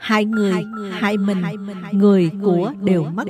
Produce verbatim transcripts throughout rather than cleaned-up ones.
hại người, hại mình, người của đều mất.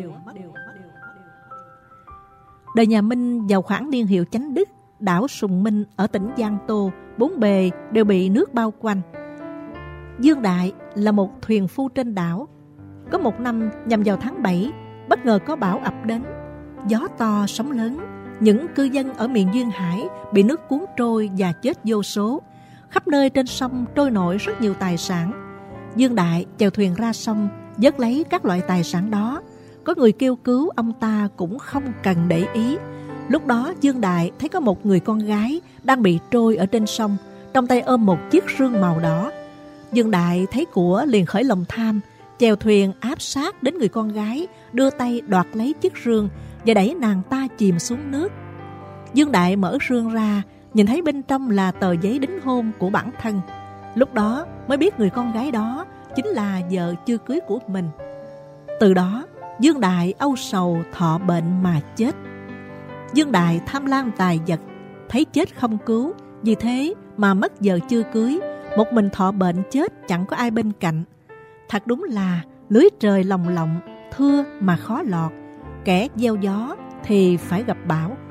Đời nhà Minh vào khoảng niên hiệu Chánh Đức, đảo Sùng Minh ở tỉnh Giang Tô, bốn bề đều bị nước bao quanh. Dương Đại là một thuyền phu trên đảo. Có một năm nhằm vào tháng bảy, bất ngờ có bão ập đến, gió to sóng lớn. Những cư dân ở miền duyên hải bị nước cuốn trôi và chết vô số. Khắp nơi trên sông trôi nổi rất nhiều tài sản. Dương Đại chèo thuyền ra sông, vớt lấy các loại tài sản đó. Có người kêu cứu, ông ta cũng không cần để ý. Lúc đó Dương Đại thấy có một người con gái đang bị trôi ở trên sông, trong tay ôm một chiếc rương màu đỏ. Dương Đại thấy của liền khởi lòng tham, chèo thuyền áp sát đến người con gái, đưa tay đoạt lấy chiếc rương và đẩy nàng ta chìm xuống nước. Dương Đại mở rương ra, nhìn thấy bên trong là tờ giấy đính hôn của bản thân. Lúc đó mới biết người con gái đó chính là vợ chưa cưới của mình. Từ đó Dương Đại âu sầu thọ bệnh mà chết. Dương Đại tham lam tài vật, thấy chết không cứu, vì thế mà mất vợ chưa cưới, một mình thọ bệnh chết chẳng có ai bên cạnh. Thật đúng là lưới trời lồng lộng, thưa mà khó lọt, kẻ gieo gió thì phải gặp bão.